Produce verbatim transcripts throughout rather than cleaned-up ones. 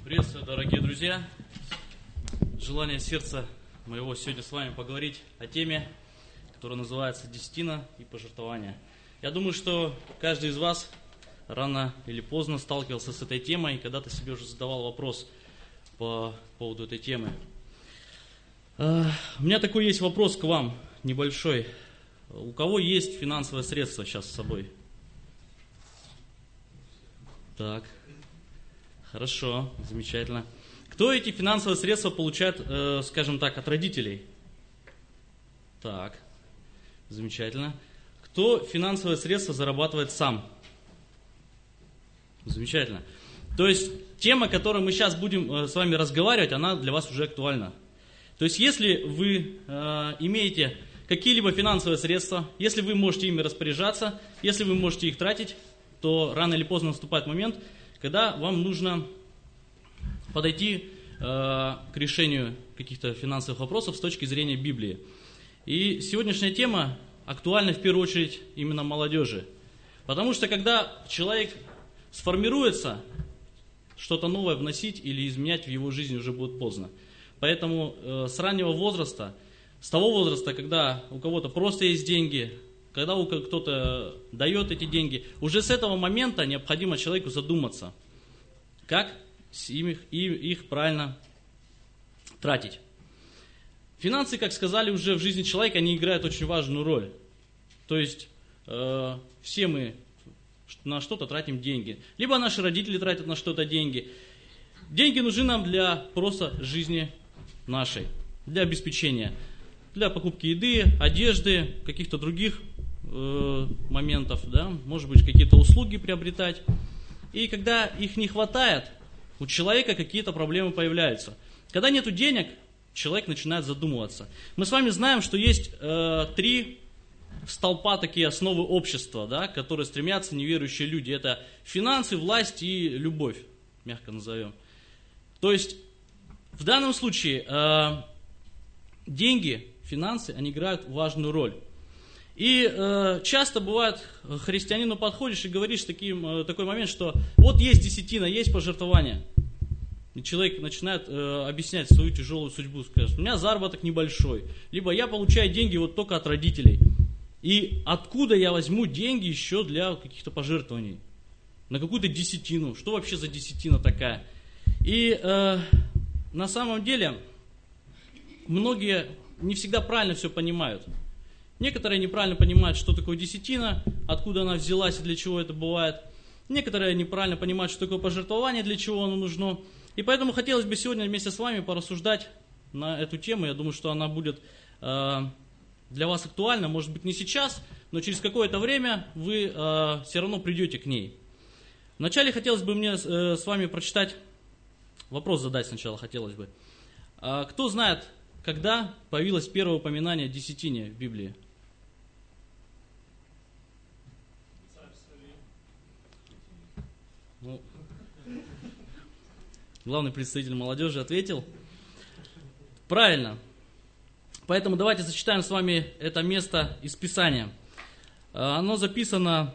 Приветствую, дорогие друзья! Желание сердца моего сегодня с вами поговорить о теме, которая называется «Десятина и пожертвование». Я думаю, что каждый из вас рано или поздно сталкивался с этой темой и когда-то себе уже задавал вопрос по поводу этой темы. У меня такой есть вопрос к вам, небольшой. У кого есть финансовые средства сейчас с собой? Так, хорошо, замечательно. Кто эти финансовые средства получает, э, скажем так, от родителей? Так, замечательно. Кто финансовые средства зарабатывает сам? Замечательно. То есть тема, о которой мы сейчас будем э, с вами разговаривать, она для вас уже актуальна. То есть если вы э, имеете какие-либо финансовые средства, если вы можете ими распоряжаться, если вы можете их тратить, то рано или поздно наступает момент, когда вам нужно подойти э, к решению каких-то финансовых вопросов с точки зрения Библии. И сегодняшняя тема актуальна в первую очередь именно молодежи. Потому что когда человек сформируется, что-то новое вносить или изменять в его жизни уже будет поздно. Поэтому э, с раннего возраста, с того возраста, когда у кого-то просто есть деньги, когда кто-то дает эти деньги, уже с этого момента необходимо человеку задуматься, как их, их правильно тратить. Финансы, как сказали уже в жизни человека, они играют очень важную роль. То есть э, все мы на что-то тратим деньги. Либо наши родители тратят на что-то деньги. Деньги нужны нам для просто жизни нашей, для обеспечения, для покупки еды, одежды, каких-то других э, моментов, да, может быть, какие-то услуги приобретать. И когда их не хватает, у человека какие-то проблемы появляются. Когда нету денег, человек начинает задумываться. Мы с вами знаем, что есть э, три столпа, такие основы общества, да, которые стремятся неверующие люди. Это финансы, власть и любовь, мягко назовем. То есть в данном случае э, деньги, финансы, они играют важную роль. И э, часто бывает, христианину подходишь и говоришь таким, э, такой момент, что вот есть десятина, есть пожертвование. И человек начинает э, объяснять свою тяжелую судьбу, скажет: у меня заработок небольшой, либо я получаю деньги вот только от родителей. И откуда я возьму деньги еще для каких-то пожертвований? На какую-то десятину? Что вообще за десятина такая? И э, на самом деле многие не всегда правильно все понимают. Некоторые неправильно понимают, что такое десятина, откуда она взялась и для чего это бывает. Некоторые неправильно понимают, что такое пожертвование, для чего оно нужно. И поэтому хотелось бы сегодня вместе с вами порассуждать на эту тему. Я думаю, что она будет э, для вас актуальна. Может быть, не сейчас, но через какое-то время вы э, все равно придете к ней. Вначале хотелось бы мне э, с вами прочитать, вопрос задать сначала хотелось бы. Э, кто знает, когда появилось первое упоминание о десятине в Библии? Ну, главный представитель молодежи ответил. Правильно. Поэтому давайте зачитаем с вами это место из Писания. Оно записано...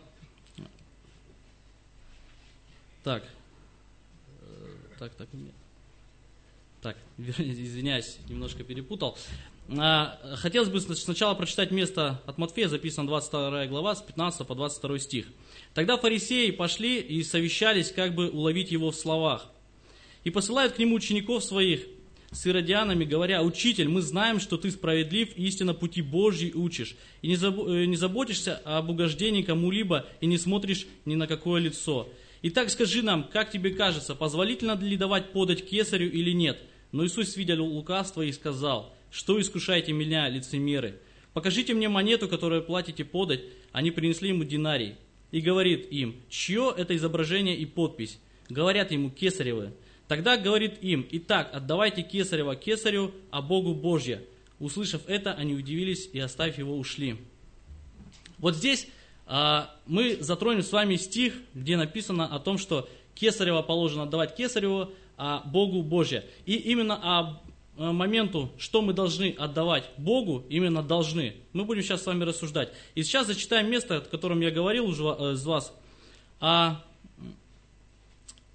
Так. Так, так, нет. Так, извиняюсь, немножко перепутал. Хотелось бы сначала прочитать место от Матфея, записано двадцать вторая глава, с пятнадцатого по двадцать второй стих. «Тогда фарисеи пошли и совещались, как бы уловить его в словах. И посылают к нему учеников своих с иродианами, говоря: «Учитель, мы знаем, что ты справедлив, истинно пути Божьи учишь, и не заботишься об угождении кому-либо, и не смотришь ни на какое лицо. Итак, скажи нам, как тебе кажется, позволительно ли давать подать кесарю или нет?» Но Иисус, видя лукавство, и сказал: «Что искушаете меня, лицемеры? Покажите мне монету, которую платите подать». Они принесли ему динарий. И говорит им: «Чье это изображение и подпись?» Говорят ему: «Кесаревы». Тогда говорит им: «Итак, отдавайте кесарева кесарю, а Богу Божье». Услышав это, они удивились и, оставив его, ушли. Вот здесь а, мы затронем с вами стих, где написано о том, что кесарева положено отдавать кесареву, а Богу Божье. И именно о моменту, что мы должны отдавать Богу, именно должны. Мы будем сейчас с вами рассуждать. И сейчас зачитаем место, о котором я говорил уже из вас, о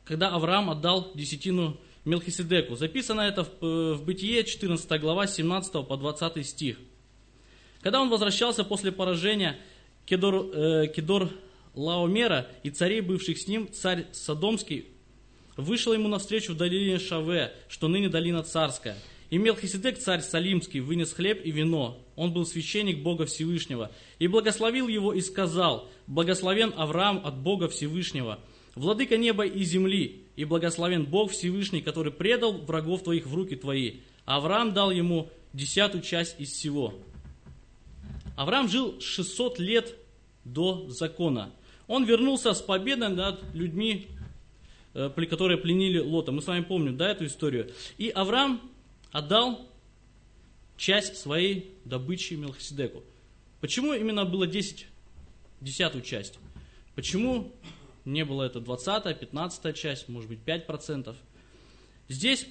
когда Авраам отдал десятину Мелхиседеку. Записано это в, в Бытие, четырнадцатая глава, семнадцатый по двадцатый стих. Когда он возвращался после поражения Кедор, э, Кедор Лаомера и царей, бывших с ним, царь Содомский вышел ему навстречу в долине Шаве, что ныне долина царская. И Мелхиседек, царь Салимский, вынес хлеб и вино. Он был священник Бога Всевышнего. И благословил его и сказал: «Благословен Авраам от Бога Всевышнего, владыка неба и земли, и благословен Бог Всевышний, который предал врагов твоих в руки твои». А Авраам дал ему десятую часть из всего. Авраам жил шестьсот лет до закона. Он вернулся с победой над людьми, которые пленили Лота. Мы с вами помним, да, эту историю. И Авраам отдал часть своей добычи Мелхиседеку. Почему именно было десять, десятую часть? Почему не было это двадцатая, пятнадцатая часть, может быть пять процентов? Здесь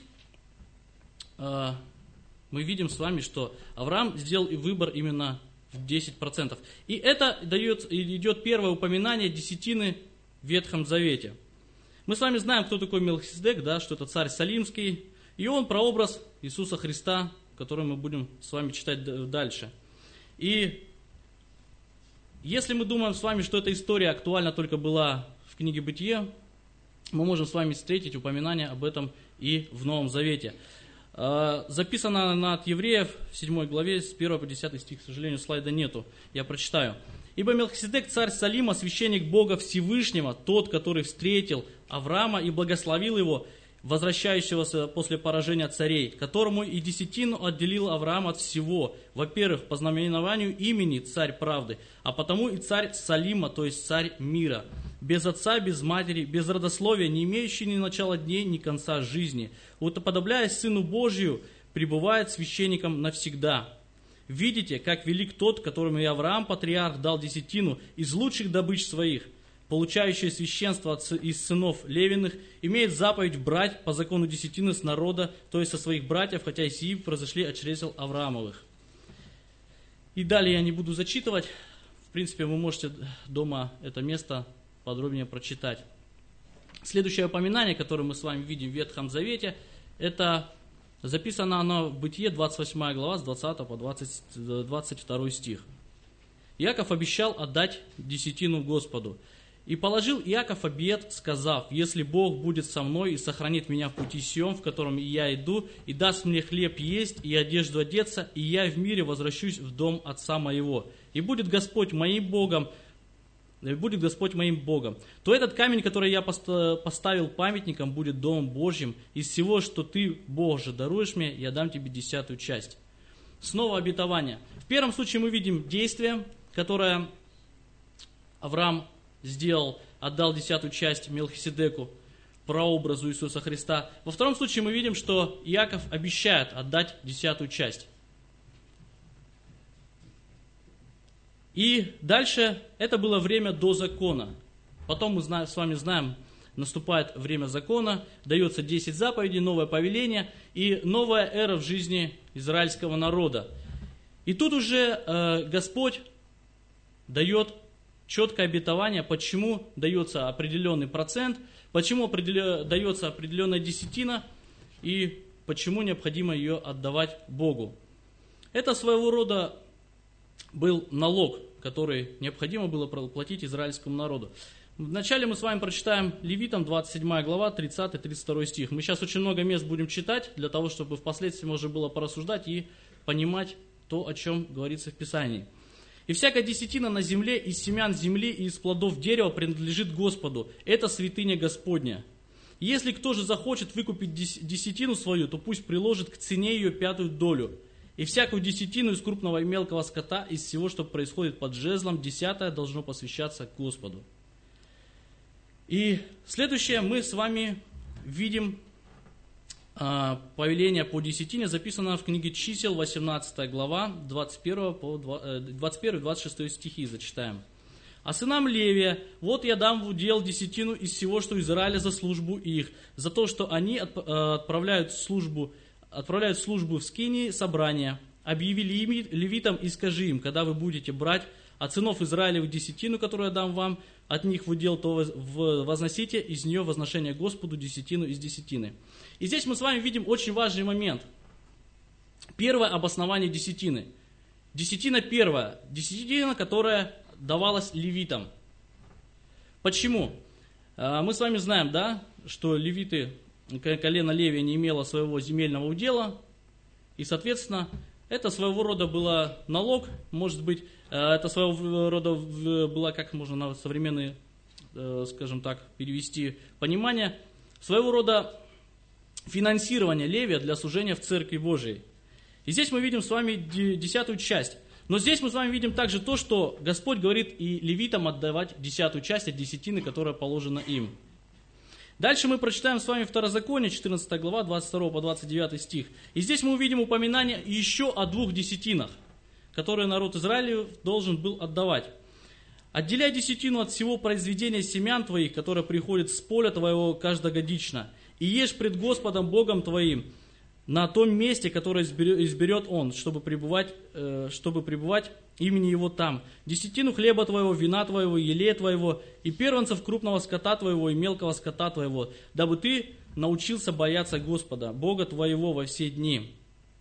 э, мы видим с вами, что Авраам сделал выбор именно в десять процентов. И это дает, идет первое упоминание десятины в Ветхом Завете. Мы с вами знаем, кто такой Мелхиседек, да, что это царь Салимский. И он прообраз Иисуса Христа, который мы будем с вами читать дальше. И если мы думаем с вами, что эта история актуальна только была в книге Бытие, мы можем с вами встретить упоминание об этом и в Новом Завете. Записано она от Евреев в седьмой главе, с первого по десятый стих, к сожалению, слайда нету, я прочитаю. «Ибо Мелхиседек, царь Салима, священник Бога Всевышнего, тот, который встретил Авраама и благословил его, возвращающегося после поражения царей, которому и десятину отделил Авраам от всего, во-первых, по знаменованию имени царь правды, а потому и царь Салима, то есть царь мира, без отца, без матери, без родословия, не имеющий ни начала дней, ни конца жизни, уподобляясь Сыну Божию, пребывает священником навсегда. Видите, как велик тот, которому и Авраам, патриарх, дал десятину из лучших добыч своих, получающий священство из сынов Левиных, имеет заповедь брать по закону десятины с народа, то есть со своих братьев, хотя и сии произошли от чресел Авраамовых». И далее я не буду зачитывать. В принципе, вы можете дома это место подробнее прочитать. Следующее упоминание, которое мы с вами видим в Ветхом Завете, это записано оно в Бытие, двадцать восьмая глава, с двадцатого по двадцать второй стих. «Иаков обещал отдать десятину Господу. И положил Иаков обет, сказав: если Бог будет со мной и сохранит меня в пути сем, в котором и я иду, и даст мне хлеб есть и одежду одеться, и я в мире возвращусь в дом отца моего, и будет Господь моим Богом, и будет Господь моим Богом, то этот камень, который я поставил памятником, будет домом Божьим. Из всего, что ты, Бог же, даруешь мне, я дам тебе десятую часть». Снова обетование. В первом случае мы видим действие, которое Авраам сделал, отдал десятую часть Мелхиседеку, прообразу Иисуса Христа. Во втором случае мы видим, что Иаков обещает отдать десятую часть. И дальше это было время до закона. Потом мы знаем, с вами знаем, наступает время закона, дается десять заповедей, новое повеление и новая эра в жизни израильского народа. И тут уже э, Господь дает четкое обетование, почему дается определенный процент, почему определя... дается определенная десятина и почему необходимо ее отдавать Богу. Это своего рода был налог, который необходимо было платить израильскому народу. Вначале мы с вами прочитаем Левитам, двадцать седьмая глава, тридцатый тридцать второй стих. Мы сейчас очень много мест будем читать, для того, чтобы впоследствии можно было порассуждать и понимать то, о чем говорится в Писании. «И всякая десятина на земле из семян земли и из плодов дерева принадлежит Господу. Это святыня Господня. Если кто же захочет выкупить десятину свою, то пусть приложит к цене ее пятую долю. И всякую десятину из крупного и мелкого скота, из всего, что происходит под жезлом, десятое должно посвящаться Господу». И следующее мы с вами видим э, повеление по десятине, записано в книге Чисел, восемнадцатая глава, двадцать первый по двадцать шестой стихи зачитаем. «А сынам Левия, вот я дам в удел десятину из всего, что Израиля за службу их, за то, что они отправляют службу, отправляют службу в скинии собрания. Объяви левитам и скажи им, когда вы будете брать от сынов Израилевых десятину, которую я дам вам, от них в удел, то возносите из нее возношение Господу десятину из десятины. И здесь мы с вами видим очень важный момент. Первое обоснование десятины. Десятина первая. Десятина, которая давалась левитам. Почему? Мы с вами знаем, да, что левиты, колено Левия не имело своего земельного удела, и, соответственно, это своего рода было налог, может быть, это своего рода было, как можно на современные, скажем так, перевести понимание, своего рода финансирование Левия для служения в Церкви Божией. И здесь мы видим с вами десятую часть. Но здесь мы с вами видим также то, что Господь говорит и левитам отдавать десятую часть от десятины, которая положена им. Дальше мы прочитаем с вами Второзаконие, четырнадцатая глава, двадцать второй по двадцать девятый стих. И здесь мы увидим упоминание еще о двух десятинах, которые народ Израилев должен был отдавать. «Отделяй десятину от всего произведения семян твоих, которое приходит с поля твоего каждогодично, и ешь пред Господом Богом твоим на том месте, которое изберет Он, чтобы пребывать, чтобы пребывать имени Его там. Десятину хлеба твоего, вина твоего, елея твоего, и первенцев крупного скота твоего, и мелкого скота твоего, дабы ты научился бояться Господа, Бога твоего во все дни.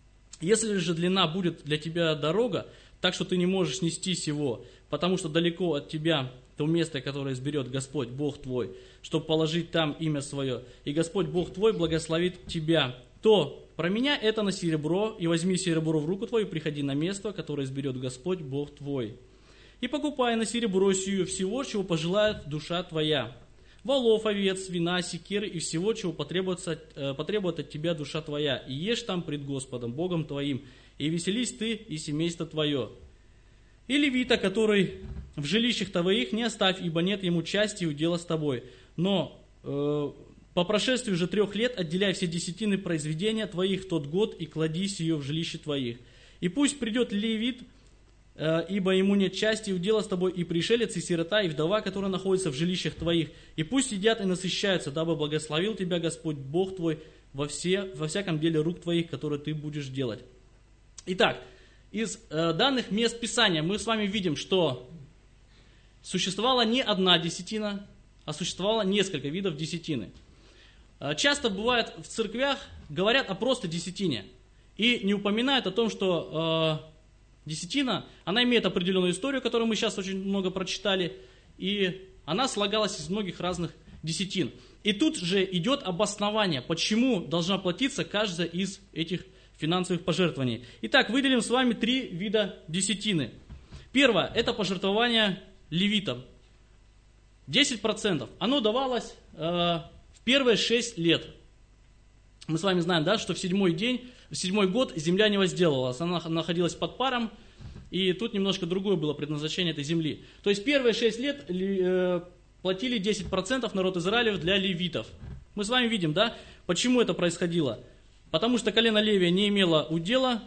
Если же длина будет для тебя дорога, так что ты не можешь нести сего, потому что далеко от тебя то место, которое изберет Господь, Бог твой, чтобы положить там имя свое, и Господь Бог твой благословит тебя, то променяй это на серебро, и возьми серебро в руку твою, приходи на место, которое изберет Господь, Бог твой. И покупай на серебро сию всего, чего пожелает душа твоя. Волов, овец, вина, секиры и всего, чего потребуется, э, потребует от тебя душа твоя. И ешь там пред Господом, Богом твоим, и веселись ты и семейство твое. И левита, который в жилищах твоих, не оставь, ибо нет ему части и удела с тобой. Но э, по прошествии же трех лет отделяй все десятины произведения твоих в тот год и клади ее в жилище твоих. И пусть придет левит, э, ибо ему нет части и удела с тобой, и пришелец, и сирота, и вдова, которая находится в жилищах твоих. И пусть едят и насыщаются, дабы благословил тебя Господь Бог твой во, все, во всяком деле рук твоих, которые ты будешь делать». Итак, из э, данных мест Писания мы с вами видим, что существовала не одна десятина, а существовало несколько видов десятины. Э, часто бывает в церквях говорят о просто десятине и не упоминают о том, что э, десятина, она имеет определенную историю, которую мы сейчас очень много прочитали, и она слагалась из многих разных десятин. И тут же идет обоснование, почему должна платиться каждая из этих финансовых пожертвований. Итак, выделим с вами три вида десятины. Первое, это пожертвование левитам. десять процентов. Оно давалось э, в первые шесть лет. Мы с вами знаем, да, что в седьмой день, в седьмой год земля не возделывалась. Она находилась под паром, и тут немножко другое было предназначение этой земли. То есть первые шесть лет э, платили десять процентов народ Израилев для левитов. Мы с вами видим, да, почему это происходило. Потому что колено Левия не имело удела,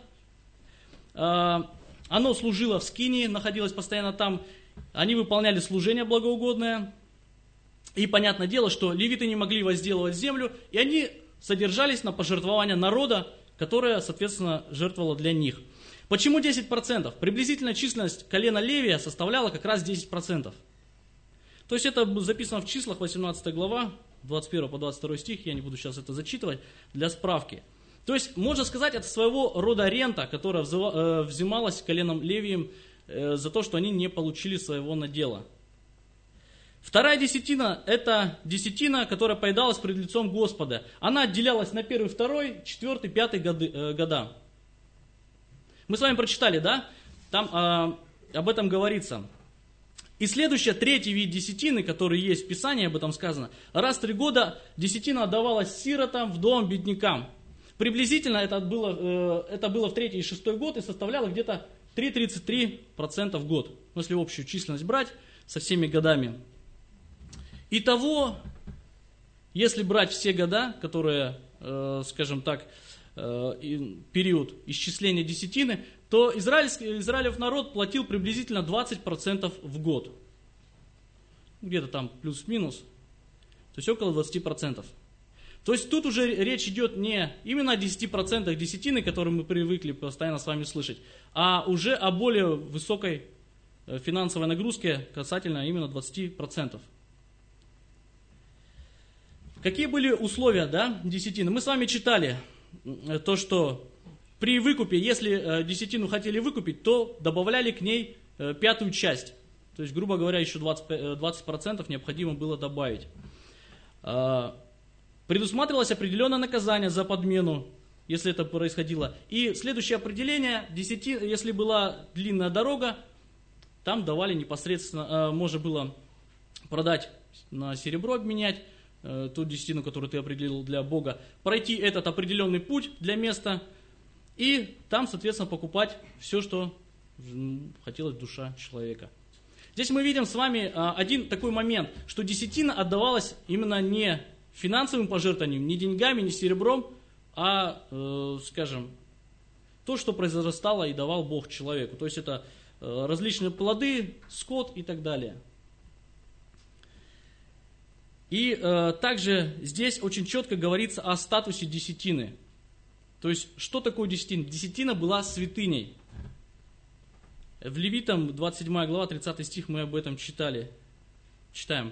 оно служило в скинии, находилось постоянно там, они выполняли служение благоугодное. И понятное дело, что левиты не могли возделывать землю, и они содержались на пожертвование народа, которое, соответственно, жертвовало для них. Почему десять процентов? Приблизительная численность колена Левия составляла как раз десять процентов. То есть это записано в числах, восемнадцатая глава, двадцать первый по двадцать второй стих, я не буду сейчас это зачитывать, для справки. То есть, можно сказать, это своего рода рента, которая взималась коленом Левием за то, что они не получили своего надела. Вторая десятина, это десятина, которая поедалась пред лицом Господа. Она отделялась на первый, второй, четвертый, пятый годы, э, года. Мы с вами прочитали, да? Там э, об этом говорится. И следующий, третий вид десятины, который есть в Писании, об этом сказано. Раз в три года десятина отдавалась сиротам, вдовам, беднякам. Приблизительно это было, это было в третий и шестой год и составляло где-то три целых тридцать три сотых процента в год. Если общую численность брать со всеми годами. Итого, если брать все года, которые, скажем так, период исчисления десятины, то израильский, Израилев народ платил приблизительно двадцать процентов в год. Где-то там плюс-минус. То есть около двадцати процентов. То есть тут уже речь идет не именно о десяти процентах десятины, которые мы привыкли постоянно с вами слышать, а уже о более высокой финансовой нагрузки касательно именно двадцати процентов. Какие были условия, да, десятины? Мы с вами читали то, что при выкупе, если десятину хотели выкупить, то добавляли к ней пятую часть. То есть, грубо говоря, еще двадцать процентов необходимо было добавить. Предусматривалось определенное наказание за подмену, если это происходило. И следующее определение, десятин, если была длинная дорога, там давали непосредственно, можно было продать на серебро, обменять ту десятину, которую ты определил для Бога, пройти этот определенный путь для места, и там, соответственно, покупать все, что хотелось душа человека. Здесь мы видим с вами один такой момент, что десятина отдавалась именно не финансовым пожертвованием, не деньгами, не серебром, а, э, скажем, то, что произрастало и давал Бог человеку. То есть это э, различные плоды, скот и так далее. И э, также здесь очень четко говорится о статусе десятины. То есть, что такое десятина? Десятина была святыней. В Левитам, двадцать седьмая глава, тридцатый стих, мы об этом читали. Читаем.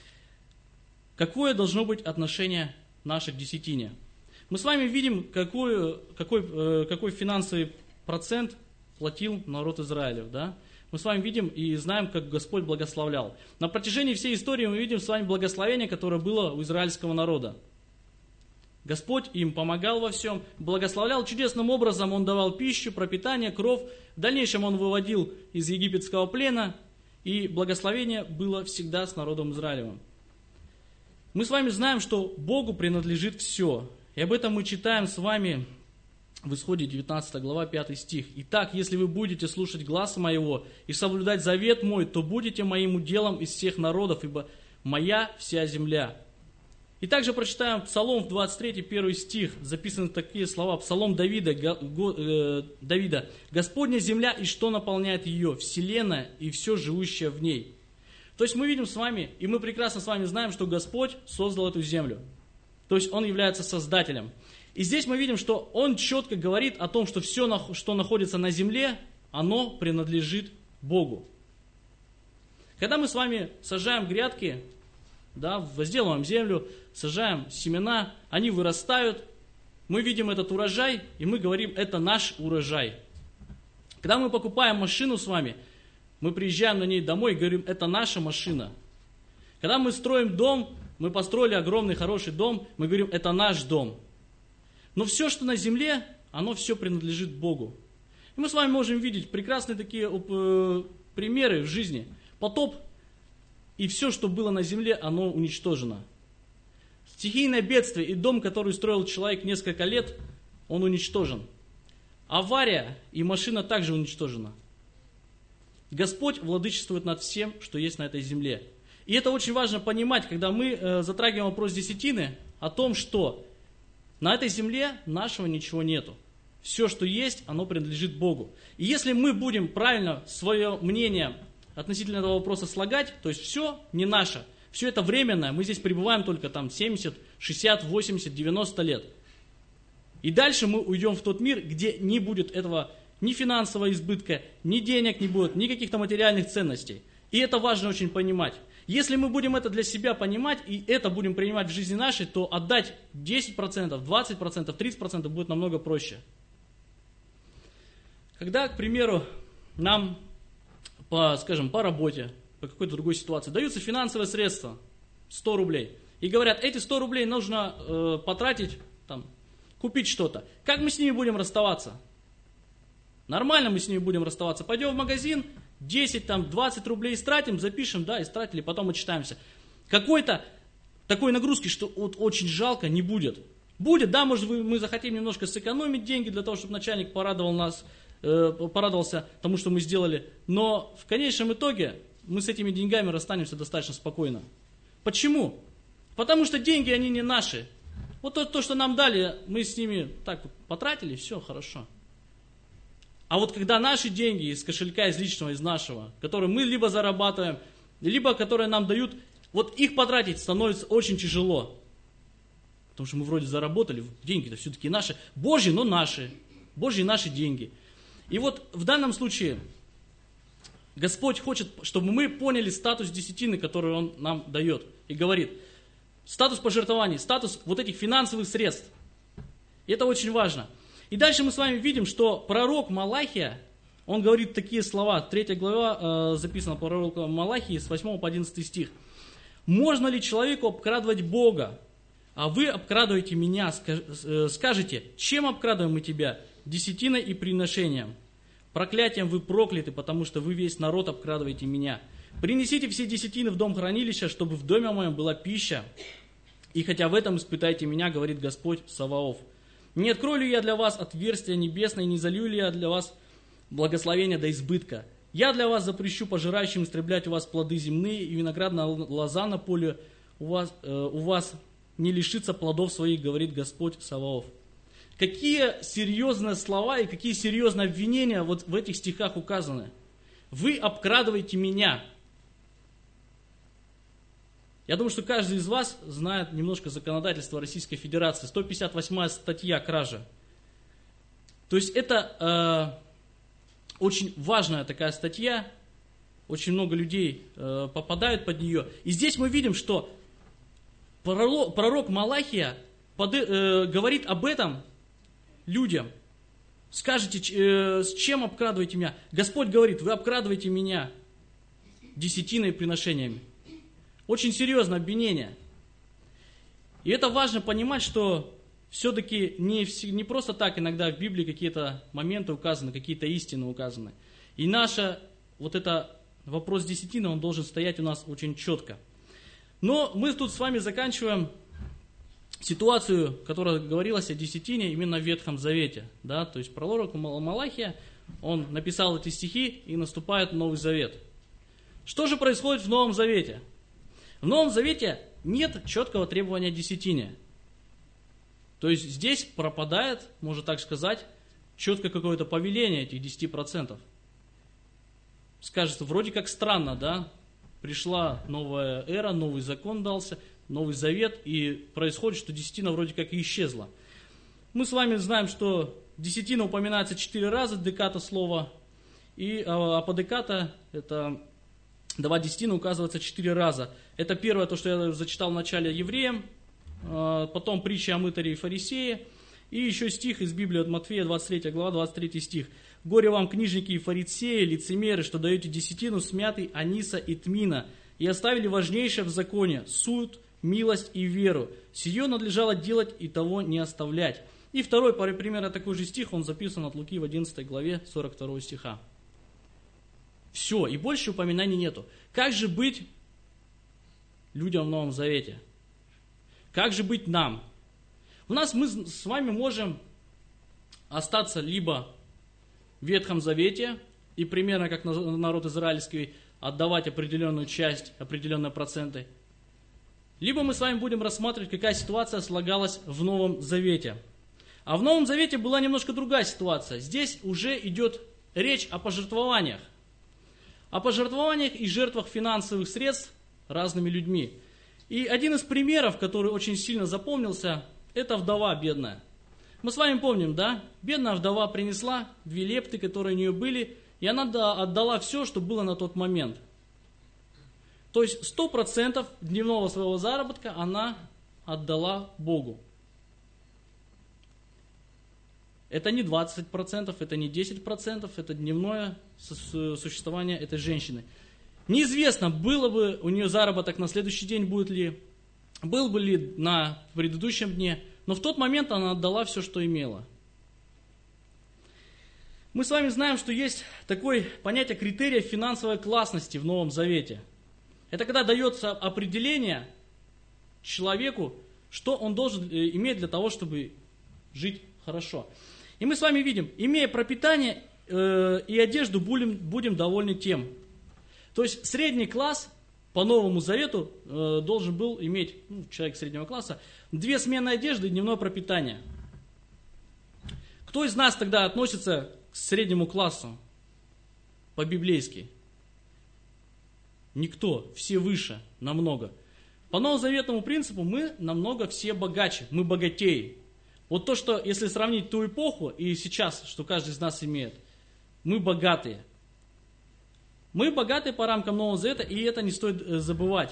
Какое должно быть отношение наше к десятине? Мы с вами видим, какой, какой, какой финансовый процент платил народ Израилев. Да? Мы с вами видим и знаем, как Господь благословлял. На протяжении всей истории мы видим с вами благословение, которое было у израильского народа. Господь им помогал во всем, благословлял чудесным образом, Он давал пищу, пропитание, кров. В дальнейшем Он выводил из египетского плена, и благословение было всегда с народом Израилевым. Мы с вами знаем, что Богу принадлежит все. И об этом мы читаем с вами в Исходе девятнадцатая глава, пятый стих. «Итак, если вы будете слушать глас моего и соблюдать завет мой, то будете моим уделом из всех народов, ибо моя вся земля». И также прочитаем Псалом в двадцать третий, первый стих, записаны такие слова, Псалом Давида, э, Давида. «Господня земля, и что наполняет ее? Вселенная и все живущее в ней». То есть мы видим с вами, и мы прекрасно с вами знаем, что Господь создал эту землю. То есть Он является создателем. И здесь мы видим, что Он четко говорит о том, что все, что находится на земле, оно принадлежит Богу. Когда мы с вами сажаем грядки, да, возделываем землю, сажаем семена, они вырастают, мы видим этот урожай, и мы говорим, это наш урожай. Когда мы покупаем машину с вами, мы приезжаем на ней домой и говорим, это наша машина. Когда мы строим дом, мы построили огромный хороший дом, мы говорим, это наш дом. Но все, что на земле, оно все принадлежит Богу. И мы с вами можем видеть прекрасные такие э, примеры в жизни. Потоп, и все, что было на земле, оно уничтожено. Стихийное бедствие и дом, который строил человек несколько лет, он уничтожен. Авария и машина также уничтожена. Господь владычествует над всем, что есть на этой земле. И это очень важно понимать, когда мы э, затрагиваем вопрос десятины, о том, что на этой земле нашего ничего нету. Все, что есть, оно принадлежит Богу. И если мы будем правильно свое мнение относительно этого вопроса слагать, то есть все не наше, все это временное, мы здесь пребываем только там семьдесят, шестьдесят, восемьдесят, девяносто лет. И дальше мы уйдем в тот мир, где не будет этого ни финансового избытка, ни денег не будет, ни каких-то материальных ценностей. И это важно очень понимать. Если мы будем это для себя понимать и это будем принимать в жизни нашей, то отдать десять процентов, двадцать процентов, тридцать процентов будет намного проще. Когда, к примеру, нам, по, скажем, по работе, по какой-то другой ситуации, даются финансовые средства, сто рублей, и говорят, эти сто рублей нужно э, потратить, там, купить что-то. Как мы с ними будем расставаться? Нормально мы с ними будем расставаться. Пойдем в магазин, десять, там, двадцать рублей истратим, запишем, да, истратили, потом отчитаемся. Какой-то такой нагрузки, что вот очень жалко, не будет. Будет, да, может мы захотим немножко сэкономить деньги для того, чтобы начальник порадовал нас, э, порадовался тому, что мы сделали. Но в конечном итоге мы с этими деньгами расстанемся достаточно спокойно. Почему? Потому что деньги, они не наши. Вот то, то что нам дали, мы с ними так вот потратили, все, хорошо. А вот когда наши деньги из кошелька, из личного, из нашего, которые мы либо зарабатываем, либо которые нам дают, вот их потратить становится очень тяжело. Потому что мы вроде заработали, деньги-то все-таки наши, Божьи, но наши, Божьи наши деньги. И вот в данном случае Господь хочет, чтобы мы поняли статус десятины, который Он нам дает. И говорит, статус пожертвований, статус вот этих финансовых средств. И это очень важно. И дальше мы с вами видим, что пророк Малахия, он говорит такие слова. Третья глава э, записана пророка Малахии с восьмого по одиннадцатый стих. «Можно ли человеку обкрадывать Бога? А вы обкрадываете меня, скажете, чем обкрадываем мы тебя? Десятиной и приношением. Проклятием вы прокляты, потому что вы весь народ обкрадываете меня. Принесите все десятины в дом хранилища, чтобы в доме моем была пища. И хотя в этом испытайте меня, говорит Господь Саваоф. Не открою ли я для вас отверстия небесное, не залью ли я для вас благословение до избытка? Я для вас запрещу пожирающим истреблять у вас плоды земные, и виноградная лоза на поле у вас, э, у вас не лишится плодов своих, говорит Господь Саваоф». Какие серьезные слова и какие серьезные обвинения вот в этих стихах указаны. Вы обкрадываете меня. Я думаю, что каждый из вас знает немножко законодательство Российской Федерации. сто пятьдесят восьмая статья кража. То есть это э, очень важная такая статья. Очень много людей э, попадают под нее. И здесь мы видим, что пророк, пророк Малахия под, э, говорит об этом людям. Скажете, э, с чем обкрадываете меня? Господь говорит, вы обкрадываете меня десятиной и приношениями. Очень серьезное обвинение. И это важно понимать, что все-таки не, не просто так иногда в Библии какие-то моменты указаны, какие-то истины указаны. И наш вот это вопрос десятины, он должен стоять у нас очень четко. Но мы тут с вами заканчиваем ситуацию, которая говорилась о десятине именно в Ветхом Завете. Да? То есть пророк Малахия, он написал эти стихи, и наступает Новый Завет. Что же происходит в Новом Завете? В Новом Завете нет четкого требования десятине. То есть здесь пропадает, можно так сказать, четко какое-то повеление этих десяти процентов. Скажется, вроде как странно, да? Пришла новая эра, новый закон дался, Новый Завет, и происходит, что десятина вроде как и исчезла. Мы с вами знаем, что десятина упоминается четыре раза, деката слова, и аподеката, это давать десятину, указывается четыре раза. Это первое, то, что я зачитал в начале евреям, потом притча о мытаре и фарисее, и еще стих из Библии от Матфея, двадцать третья глава, двадцать третий стих. «Горе вам, книжники и фарисеи, лицемеры, что даете десятину с мяты, аниса и тмина, и оставили важнейшее в законе – суд, милость и веру. Сие надлежало делать и того не оставлять». И второй, примерно такой же стих, он записан от Луки в одиннадцатой главе, сорок второго стиха. Все, и больше упоминаний нету. Как же быть людям в Новом Завете? Как же быть нам? У нас мы с вами можем остаться либо в Ветхом Завете, и примерно как народ израильский отдавать определенную часть, определенные проценты, либо мы с вами будем рассматривать, какая ситуация слагалась в Новом Завете. А в Новом Завете была немножко другая ситуация. Здесь уже идет речь о пожертвованиях. О пожертвованиях и жертвах финансовых средств разными людьми. И один из примеров, который очень сильно запомнился, это вдова бедная. Мы с вами помним, да? Бедная вдова принесла две лепты, которые у нее были, и она отдала все, что было на тот момент. То есть сто процентов дневного своего заработка она отдала Богу. Это не двадцать процентов, это не десять процентов, это дневное существование этой женщины. Неизвестно, было бы у нее заработок на следующий день, будет ли, был бы ли на предыдущем дне, но в тот момент она отдала все, что имела. Мы с вами знаем, что есть такое понятие критерия финансовой классности в Новом Завете. Это когда дается определение человеку, что он должен иметь для того, чтобы жить хорошо. И мы с вами видим, имея пропитание э, и одежду, будем, будем довольны тем. То есть средний класс по Новому Завету э, должен был иметь, ну, человек среднего класса, две смены одежды и дневное пропитание. Кто из нас тогда относится к среднему классу по-библейски? Никто, все выше, намного. По новозаветному принципу мы намного все богаче, мы богатеи. Вот то, что, если сравнить ту эпоху и сейчас, что каждый из нас имеет, мы богатые. Мы богаты по рамкам Нового Завета, и это не стоит забывать.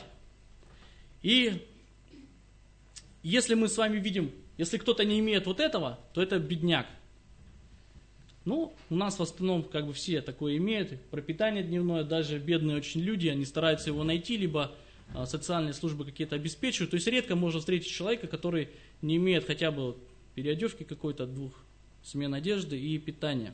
И если мы с вами видим, если кто-то не имеет вот этого, то это бедняк. Ну, у нас в основном как бы все такое имеют, пропитание дневное, даже бедные очень люди, они стараются его найти, либо а, социальные службы какие-то обеспечивают. То есть редко можно встретить человека, который не имеет хотя бы переодевки какой-то, двух смен одежды и питания.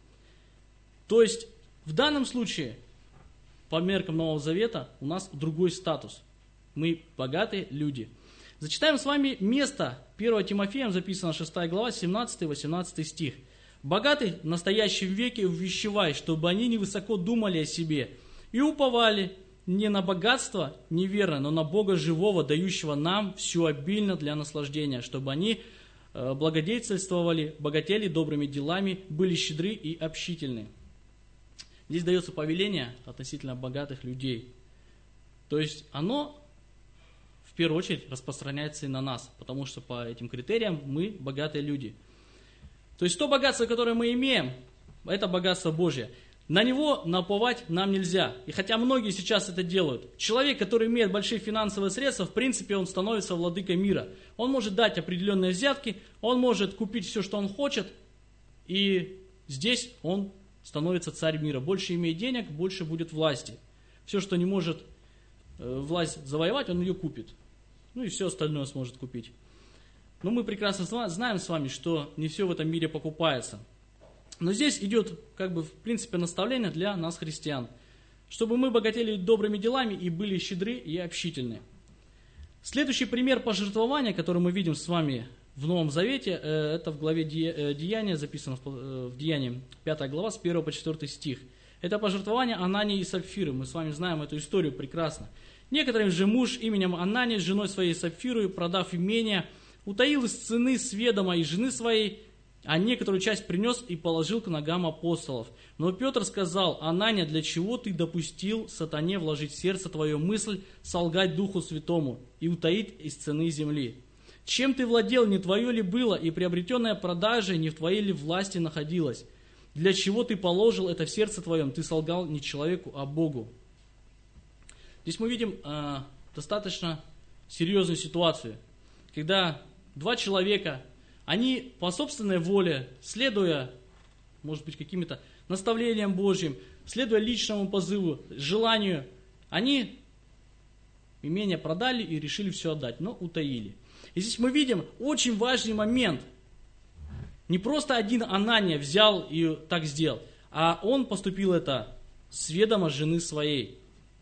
То есть в данном случае, по меркам Нового Завета, у нас другой статус. Мы богатые люди. Зачитаем с вами место первое Тимофеям, записано шестая глава, семнадцатый-восемнадцатый стих. «Богатый в настоящем веке увещевай, чтобы они невысоко думали о себе и уповали не на богатство неверно, но на Бога живого, дающего нам все обильно для наслаждения, чтобы они благодетельствовали, богатели добрыми делами, были щедры и общительны». Здесь дается повеление относительно богатых людей. То есть оно в первую очередь распространяется и на нас, потому что по этим критериям мы богатые люди. То есть то богатство, которое мы имеем, это богатство Божье. На него наповать нам нельзя. И хотя многие сейчас это делают, человек, который имеет большие финансовые средства, в принципе, он становится владыкой мира. Он может дать определенные взятки, он может купить все, что он хочет, и здесь он становится царь мира. Больше имеет денег, больше будет власти. Все, что не может э, власть завоевать, он ее купит. Ну и все остальное сможет купить. Но мы прекрасно знаем с вами, что не все в этом мире покупается. Но здесь идет, как бы, в принципе, наставление для нас, христиан. Чтобы мы богатели добрыми делами и были щедры и общительны. Следующий пример пожертвования, который мы видим с вами в Новом Завете, это в главе Деяния, записано в Деянии, пятая глава, с первого по четвёртый стих. Это пожертвование Анании и Сапфиры. Мы с вами знаем эту историю прекрасно. Некоторым же муж именем Анании с женой своей Сапфирой, продав имение, утаил из цены с ведома и жены своей, а некоторую часть принес и положил к ногам апостолов. Но Петр сказал: «Анания, для чего ты допустил сатане вложить в сердце твою мысль солгать Духу Святому и утаить из цены земли? Чем ты владел, не твое ли было, и приобретенная продажей не в твоей ли власти находилась? Для чего ты положил это в сердце твоем? Ты солгал не человеку, а Богу». Здесь мы видим э, достаточно серьезную ситуацию, когда два человека, они по собственной воле, следуя, может быть, каким-то наставлениям Божьим, следуя личному позыву, желанию, они имение продали и решили все отдать, но утаили. И здесь мы видим очень важный момент. Не просто один Анания взял и так сделал, а он поступил это с ведома жены своей.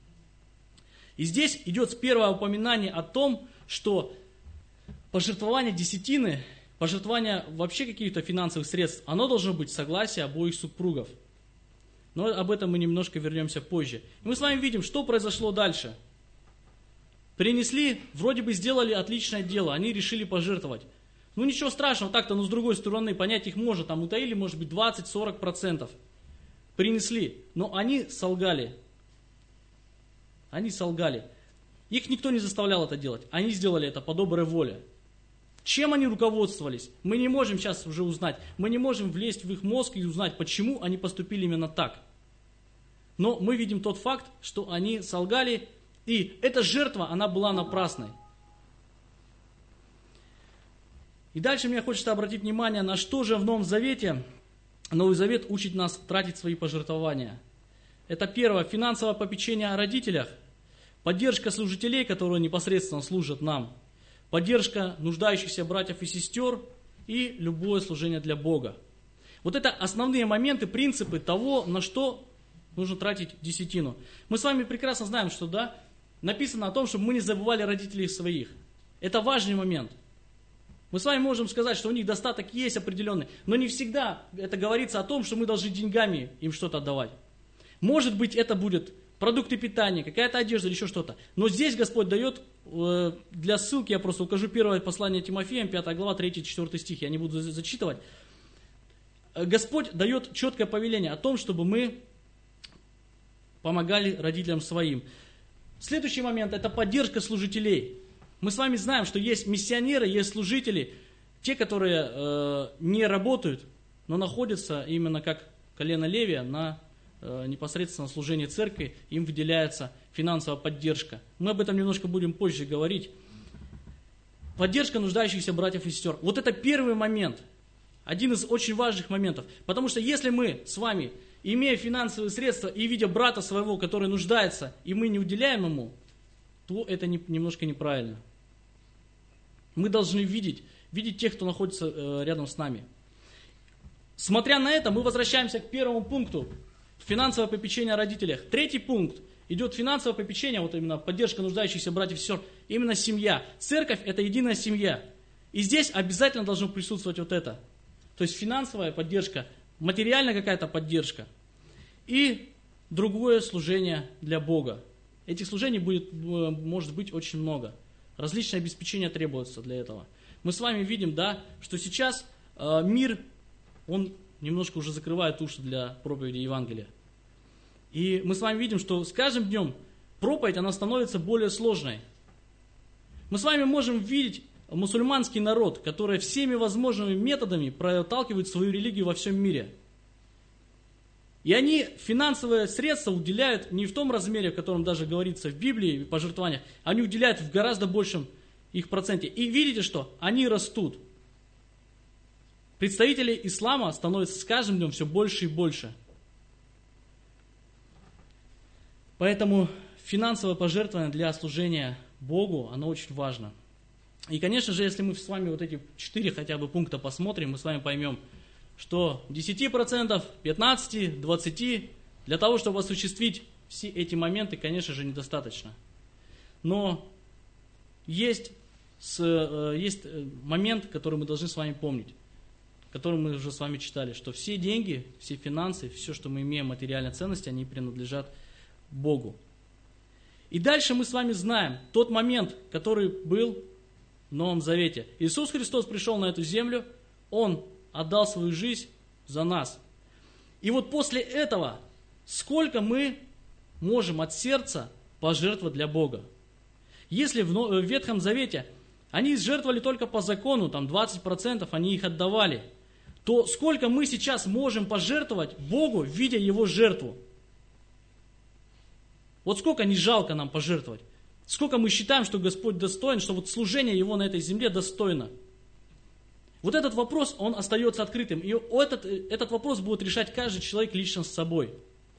И здесь идет первое упоминание о том, что пожертвование десятины, пожертвование вообще каких-то финансовых средств, оно должно быть согласие обоих супругов. Но об этом мы немножко вернемся позже. И мы с вами видим, что произошло дальше. Принесли, вроде бы сделали отличное дело, они решили пожертвовать. Ну ничего страшного, так-то, но с другой стороны, понять их можно, там утаили, может быть, двадцать-сорок процентов. Принесли, но они солгали. Они солгали. Их никто не заставлял это делать, они сделали это по доброй воле. Чем они руководствовались? Мы не можем сейчас уже узнать. Мы не можем влезть в их мозг и узнать, почему они поступили именно так. Но мы видим тот факт, что они солгали, и эта жертва, она была напрасной. И дальше мне хочется обратить внимание, на что же в Новом Завете Новый Завет учит нас тратить свои пожертвования. Это первое, финансовое попечение о родителях, поддержка служителей, которые непосредственно служат нам, поддержка нуждающихся братьев и сестер и любое служение для Бога. Вот это основные моменты, принципы того, на что нужно тратить десятину. Мы с вами прекрасно знаем, что да, написано о том, чтобы мы не забывали родителей своих. Это важный момент. Мы с вами можем сказать, что у них достаток есть определенный, но не всегда это говорится о том, что мы должны деньгами им что-то отдавать. Может быть, это будет продукты питания, какая-то одежда или еще что-то. Но здесь Господь дает, э, для ссылки я просто укажу первое послание Тимофеям, пятая глава, третий-четвёртый стих, я не буду зачитывать. Господь дает четкое повеление о том, чтобы мы помогали родителям своим. Следующий момент – это поддержка служителей. Мы с вами знаем, что есть миссионеры, есть служители, те, которые э, не работают, но находятся именно как колено Левия на э, непосредственно служение церкви, им выделяется финансовая поддержка. Мы об этом немножко будем позже говорить. Поддержка нуждающихся братьев и сестер. Вот это первый момент, один из очень важных моментов. Потому что если мы с вами, имея финансовые средства и видя брата своего, который нуждается, и мы не уделяем ему, то это не, немножко неправильно. Мы должны видеть, видеть тех, кто находится э, рядом с нами. Смотря на это, мы возвращаемся к первому пункту. Финансовое попечение о родителях. Третий пункт. Идет финансовое попечение, вот именно поддержка нуждающихся братьев и сестер. Именно семья. Церковь – это единая семья. И здесь обязательно должно присутствовать вот это. То есть финансовая поддержка, материальная какая-то поддержка. И другое служение для Бога. Этих служений будет, может быть очень много. Различные обеспечения требуются для этого. Мы с вами видим, да, что сейчас э, мир, он немножко уже закрывает уши для проповеди Евангелия. И мы с вами видим, что с каждым днем проповедь, она становится более сложной. Мы с вами можем видеть мусульманский народ, который всеми возможными методами проталкивает свою религию во всем мире. И они финансовые средства уделяют не в том размере, о котором даже говорится в Библии, в пожертвованиях, они уделяют в гораздо большем их проценте. И видите, что они растут. Представителей ислама становится с каждым днем все больше и больше. Поэтому финансовое пожертвование для служения Богу, оно очень важно. И, конечно же, если мы с вами вот эти четыре хотя бы пункта посмотрим, мы с вами поймем, что десять процентов, пятнадцать процентов, двадцать процентов для того, чтобы осуществить все эти моменты, конечно же, недостаточно. Но есть, есть момент, который мы должны с вами помнить, который мы уже с вами читали, что все деньги, все финансы, все, что мы имеем материальной ценности, они принадлежат Богу. И дальше мы с вами знаем тот момент, который был в Новом Завете. Иисус Христос пришел на эту землю, Он отдал свою жизнь за нас. И вот после этого, сколько мы можем от сердца пожертвовать для Бога? Если в Ветхом Завете они жертвовали только по закону, там двадцать процентов они их отдавали, то сколько мы сейчас можем пожертвовать Богу, видя Его жертву? Вот сколько не жалко нам пожертвовать? Сколько мы считаем, что Господь достоин, что вот служение Его на этой земле достойно? Вот этот вопрос, он остается открытым. И этот, этот вопрос будет решать каждый человек лично с собой.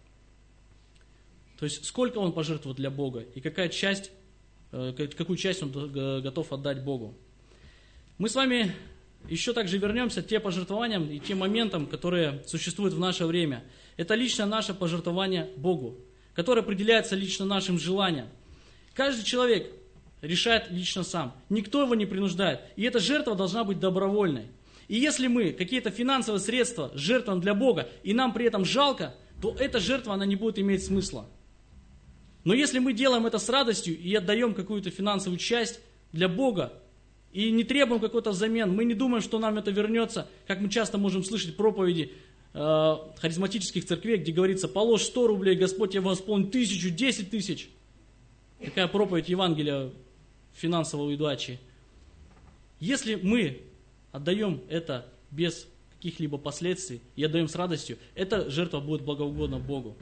То есть, сколько он пожертвует для Бога и какая часть, какую часть он готов отдать Богу. Мы с вами еще также вернемся к тем пожертвованиям и тем моментам, которые существуют в наше время. Это лично наше пожертвование Богу, которое определяется лично нашим желанием. Каждый человек решает лично сам. Никто его не принуждает. И эта жертва должна быть добровольной. И если мы какие-то финансовые средства жертвуем для Бога, и нам при этом жалко, то эта жертва, она не будет иметь смысла. Но если мы делаем это с радостью и отдаем какую-то финансовую часть для Бога, и не требуем какой-то взамен, мы не думаем, что нам это вернется, как мы часто можем слышать проповеди э, харизматических церквей, где говорится: положь сто рублей, Господь тебе восполнит тысячу, десять тысяч. Такая проповедь Евангелия финансовой удачи. Если мы отдаем это без каких-либо последствий и отдаем с радостью, эта жертва будет благоугодна Богу.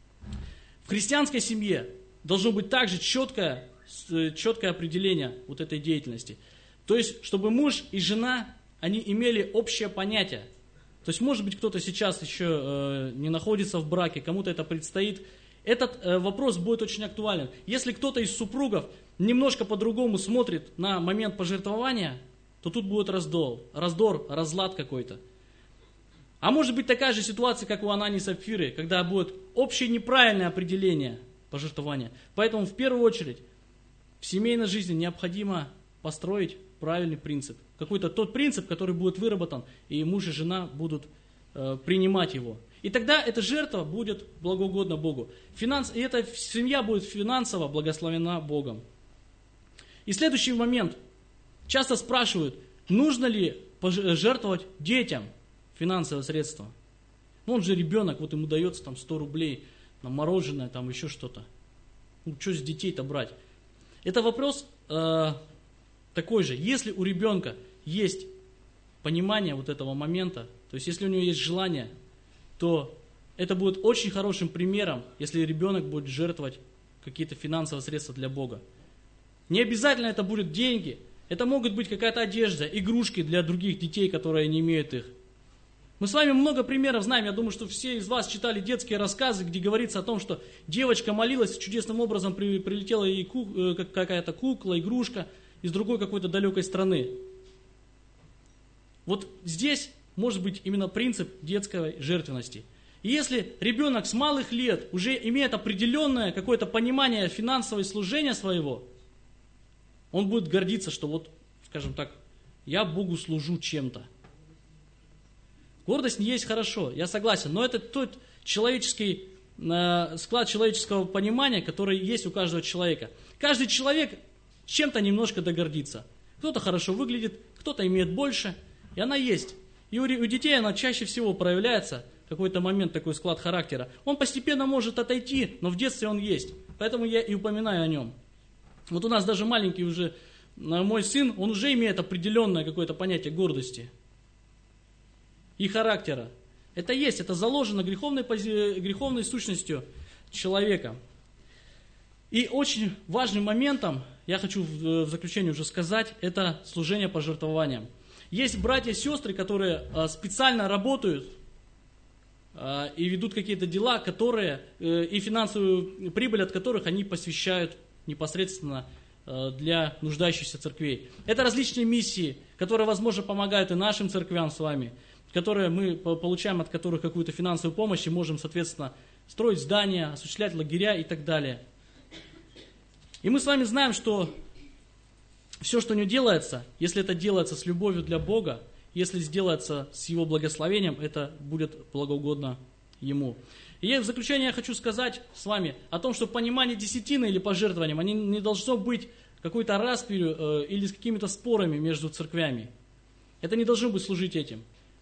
В христианской семье должно быть также четкое, четкое определение вот этой деятельности. То есть, чтобы муж и жена, они имели общее понятие. То есть, может быть, кто-то сейчас еще э, не находится в браке, кому-то это предстоит. Этот э, вопрос будет очень актуален. Если кто-то из супругов немножко по-другому смотрит на момент пожертвования, то тут будет раздор, раздор, разлад какой-то. А может быть такая же ситуация, как у Анании и Сапфиры, когда будет общее неправильное определение пожертвования. Поэтому в первую очередь в семейной жизни необходимо построить правильный принцип. Какой-то тот принцип, который будет выработан, и муж и жена будут э, принимать его. И тогда эта жертва будет благоугодна Богу. Финанс, и эта семья будет финансово благословена Богом. И следующий момент. Часто спрашивают, нужно ли жертвовать детям финансовые средства. Ну, он же ребенок, вот ему дается там сто рублей на мороженое, там еще что-то. Ну, что с детей-то брать? Это вопрос э, такой же. Если у ребенка есть понимание вот этого момента, то есть если у него есть желание, то это будет очень хорошим примером, если ребенок будет жертвовать какие-то финансовые средства для Бога. Не обязательно это будут деньги, это могут быть какая-то одежда, игрушки для других детей, которые не имеют их. Мы с вами много примеров знаем, я думаю, что все из вас читали детские рассказы, где говорится о том, что девочка молилась, чудесным образом при, прилетела ей ку, какая-то кукла, игрушка из другой какой-то далекой страны. Вот здесь может быть именно принцип детской жертвенности. И если ребенок с малых лет уже имеет определенное какое-то понимание финансового служения своего, он будет гордиться, что вот, скажем так, я Богу служу чем-то. Гордость не есть хорошо, я согласен, но это тот человеческий, э, склад человеческого понимания, который есть у каждого человека. Каждый человек чем-то немножко догордится. Кто-то хорошо выглядит, кто-то имеет больше, и она есть. И у, у детей она чаще всего проявляется, в какой-то момент такой склад характера. Он постепенно может отойти, но в детстве он есть. Поэтому я и упоминаю о нем. Вот у нас даже маленький уже, мой сын, он уже имеет определенное какое-то понятие гордости и характера. Это есть, это заложено греховной, греховной сущностью человека. И очень важным моментом, я хочу в заключение уже сказать, это служение пожертвованием. Есть братья и сестры, которые специально работают и ведут какие-то дела, которые, и финансовую прибыль от которых они посвящают непосредственно для нуждающихся церквей. Это различные миссии, которые, возможно, помогают и нашим церквям с вами, которые мы получаем от которых какую-то финансовую помощь и можем, соответственно, строить здания, осуществлять лагеря и так далее. И мы с вами знаем, что все, что не делается, если это делается с любовью для Бога, если сделается с Его благословением, это будет благоугодно Ему. И в заключение я хочу сказать с вами о том, что понимание десятины или пожертвованием, они не должно быть какой-то распрью э, или с какими-то спорами между церквями. Это не должно быть служить этим.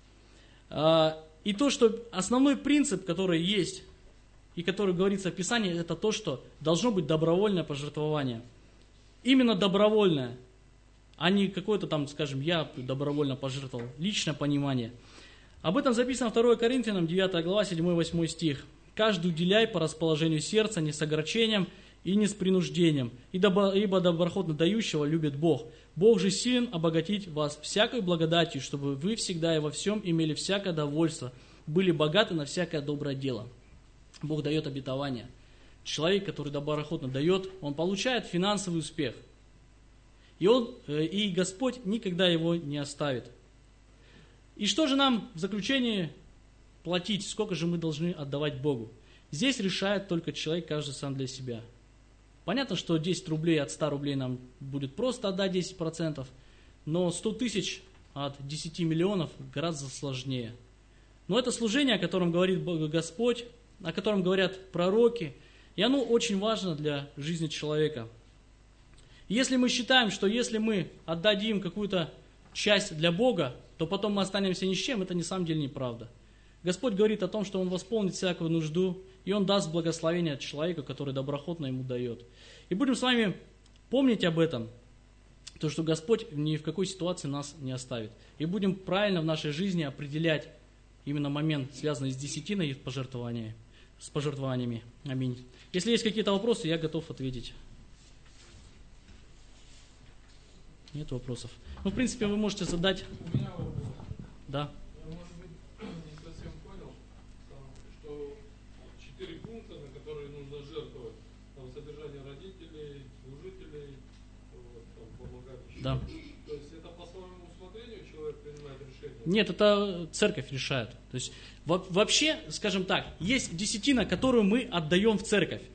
А, и то, что основной принцип, который есть, и который говорится в Писании, это то, что должно быть добровольное пожертвование. Именно добровольное, а не какое-то там, скажем, я добровольно пожертвовал. Личное понимание. Об этом записано второе Коринфянам, девятая глава, седьмой-восьмой стих. «Каждый уделяй по расположению сердца, не с огорчением и не с принуждением, ибо доброхотно дающего любит Бог. Бог же силен обогатить вас всякой благодатью, чтобы вы всегда и во всем имели всякое довольство, были богаты на всякое доброе дело». Бог дает обетование. Человек, который доброхотно дает, он получает финансовый успех. И, он, и Господь никогда его не оставит. И что же нам в заключение платить? Сколько же мы должны отдавать Богу? Здесь решает только человек, каждый сам для себя. Понятно, что десять рублей от ста рублей нам будет просто отдать десять процентов, но сто тысяч от десяти миллионов гораздо сложнее. Но это служение, о котором говорит Господь, о котором говорят пророки, и оно очень важно для жизни человека. Если мы считаем, что если мы отдадим какую-то часть для Бога, то потом мы останемся ни с чем, это на самом деле неправда. Господь говорит о том, что Он восполнит всякую нужду, и Он даст благословение человеку, который доброхотно ему дает. И будем с вами помнить об этом, то, что Господь ни в какой ситуации нас не оставит. И будем правильно в нашей жизни определять именно момент, связанный с десятиной и пожертвованиями, с пожертвованиями. Аминь. Если есть какие-то вопросы, я готов ответить. Нет вопросов. Ну, в принципе, вы можете задать. У меня вопрос. Да. Я, может быть, не совсем понял, что четыре пункта, на которые нужно жертвовать, там, содержание родителей, служителей, вот, там, помогать еще. Да. То есть это по своему усмотрению человек принимает решение? Нет, это церковь решает. То есть вообще, скажем так, есть десятина, которую мы отдаем в церковь.